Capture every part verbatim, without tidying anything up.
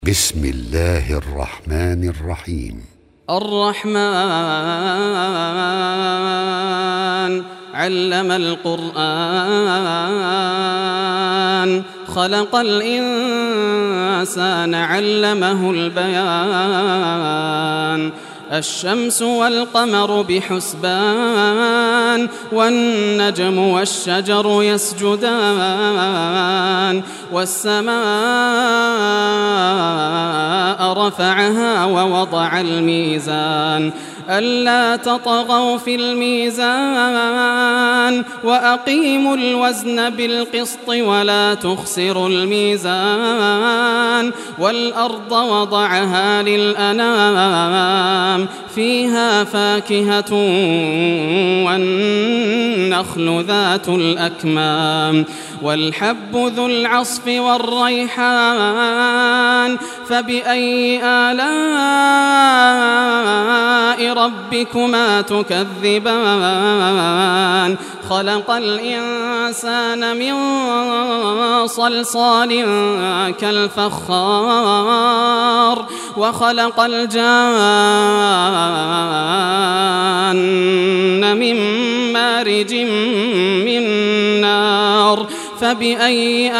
بسم الله الرحمن الرحيم. الرحمن علم القرآن خلق الإنسان علمه البيان الشمس والقمر بحسبان والنجم والشجر يسجدان والسماء رفعها ووضع الميزان ألا تطغوا في الميزان وأقيموا الوزن بالقسط ولا تخسروا الميزان والأرض وضعها للأنام فيها فاكهة والنخل ذات الأكمام والحب ذو العصف والريحان فبأي آلاء ربكما تكذبان خلق الإنسان من صلصال كالفخار وخلق الجان من مارج من نار فبأي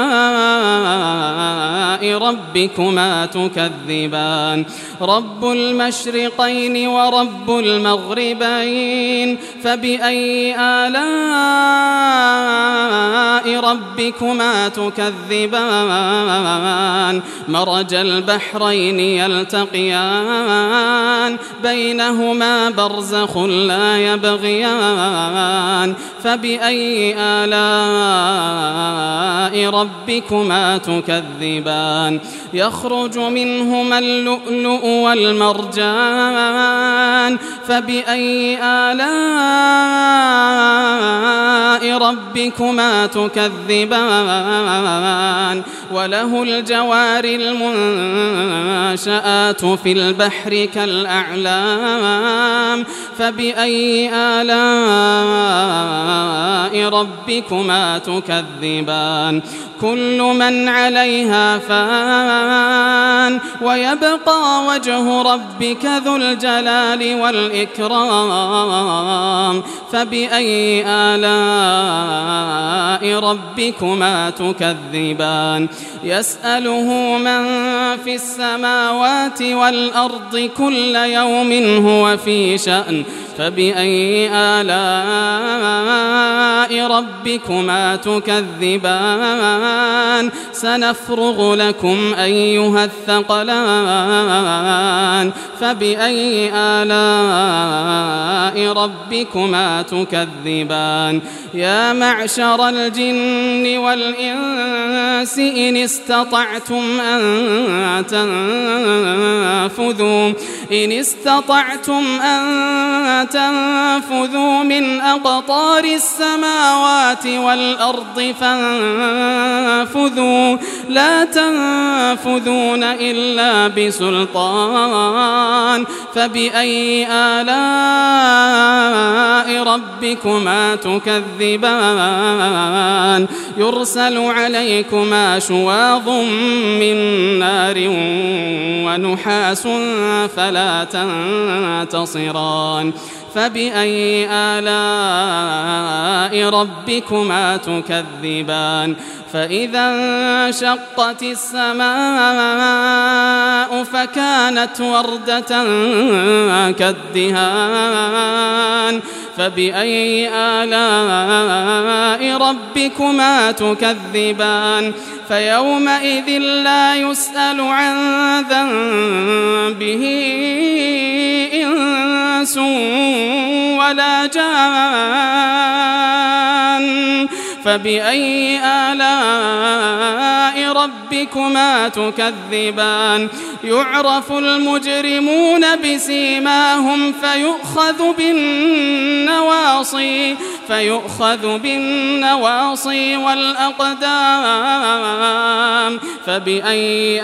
آلاء ربكما تكذبان رب المشرقين ورب المغربين فبأي آلاء ربكما تكذبان مرج البحرين يلتقيان بينهما برزخ لا يبغيان فبأي آلاء ربكما تكذبان يخرج منهما اللؤلؤ والمرجان فبأي آلاء ربكما تكذبان وله الجوار المنشآت في البحر كالأعلام فبأي آلاء ربكما تكذبان كل من عليها فان ويبقى وجه ربك ذو الجلال والإكرام فبأي آلاء ربكما تكذبان يسأله من في السماوات والأرض كل يوم هو في شأن فبأي آلاء ربكما تكذبان سنفرغ لكم أيها الثقلان فبأي آلاء ربكما تكذبان يا معشر الجن والإنس إن استطعتم أن تنفذوا إن استطعتم أن تنفذوا من أقطار السماوات والأرض فانفذوا لا تنفذون إلا بسلطان فبأي آلاء ربكما تكذبان يرسل عليكما شواظ من نار ونحاس فلا تنتصران فبأي آلاء ربكما تكذبان فإذا انشقت السماء فكانت وردة كالدهان فبأي آلاء ربكما تكذبان فيومئذ لا يسأل عن ذنبه إنس ولا جان فبأي آلاء ربكما تكذبان يعرف المجرمون بسيماهم فيؤخذ بالنواصي فيؤخذ بالنواصي والأقدام فبأي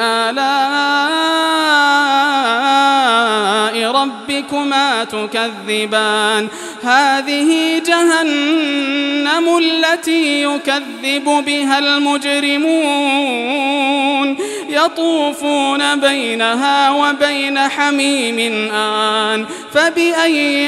آلاء ربكما تكذبان هذه جهنم التي يكذب بها المجرمون يطوفون بينها وبين حميم آن فبأي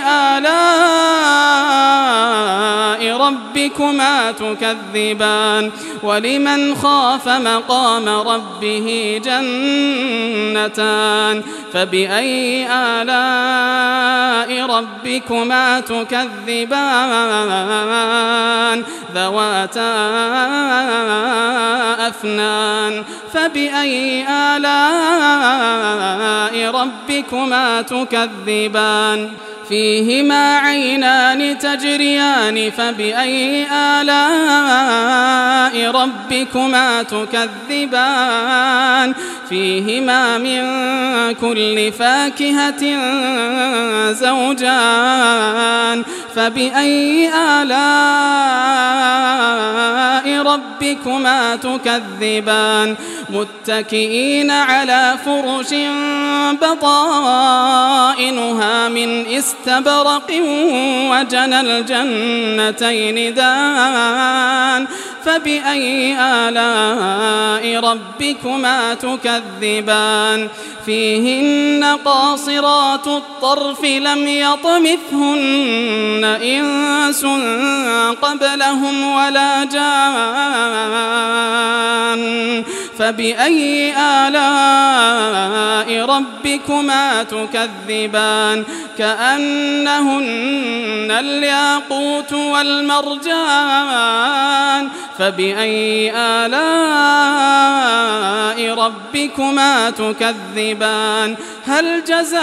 آلاء ربكما تكذبان ولمن خاف مقام ربه جنتان فبأي آلاء ربكما تكذبان ذواتا أفنان فبأي آلاء ربكما تكذبان فيهما عينان تجريان فبأي آلاء ربكما تكذبان فيهما من كل فاكهة زوجان فبأي آلاء ربكما تكذبان متكئين على فرش بطائنها من استبرق وجنى الجنتين دان فبأي آلاء ربكما تكذبان فيهن قاصرات الطرف لم يطمثهن إنس قبلهم ولا جان فبأي آلاء ربكما تكذبان كأنهن الياقوت والمرجان فبأي آلاء ربكما تكذبان هل جزاء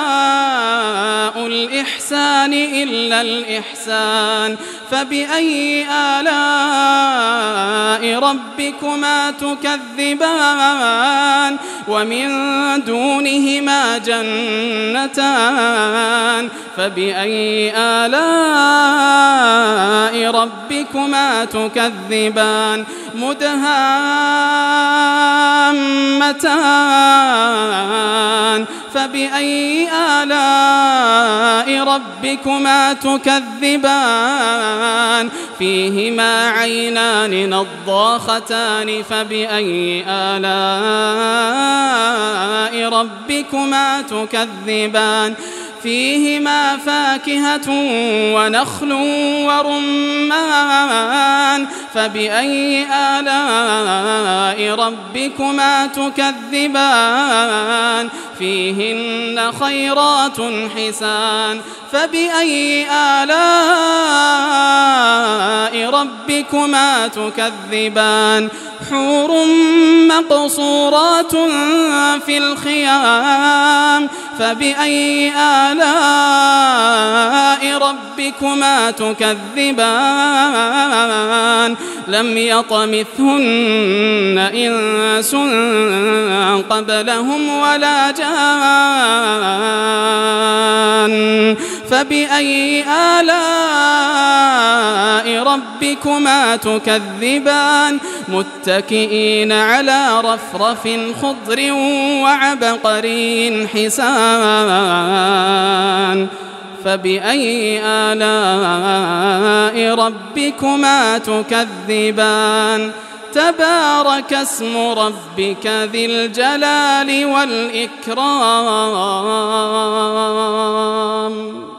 الإحسان إلا الإحسان فبأي آلاء ربكما تكذبان ومن دونهما جنتان فبأي آلاء ربكما تكذبان مدهامتان فبأي آلاء ربكما تكذبان فيهما عينان نضاختان فبأي آلاء ربكما تكذبان فيهما فاكهة ونخل ورمان فبأي آلاء ربكما تكذبان فيهن خيرات حسان فبأي آلاء ربكما تكذبان حور مقصورات في الخيام فبأي آلاء ربكما تكذبان لم يطمثهن إنس قبلهم ولا جان فبأي آلاء ربكما تكذبان متكئين على رفرف خضر وعبقري حسان فبأي آلاء ربكما تكذبان تبارك اسم ربك ذي الجلال والإكرام.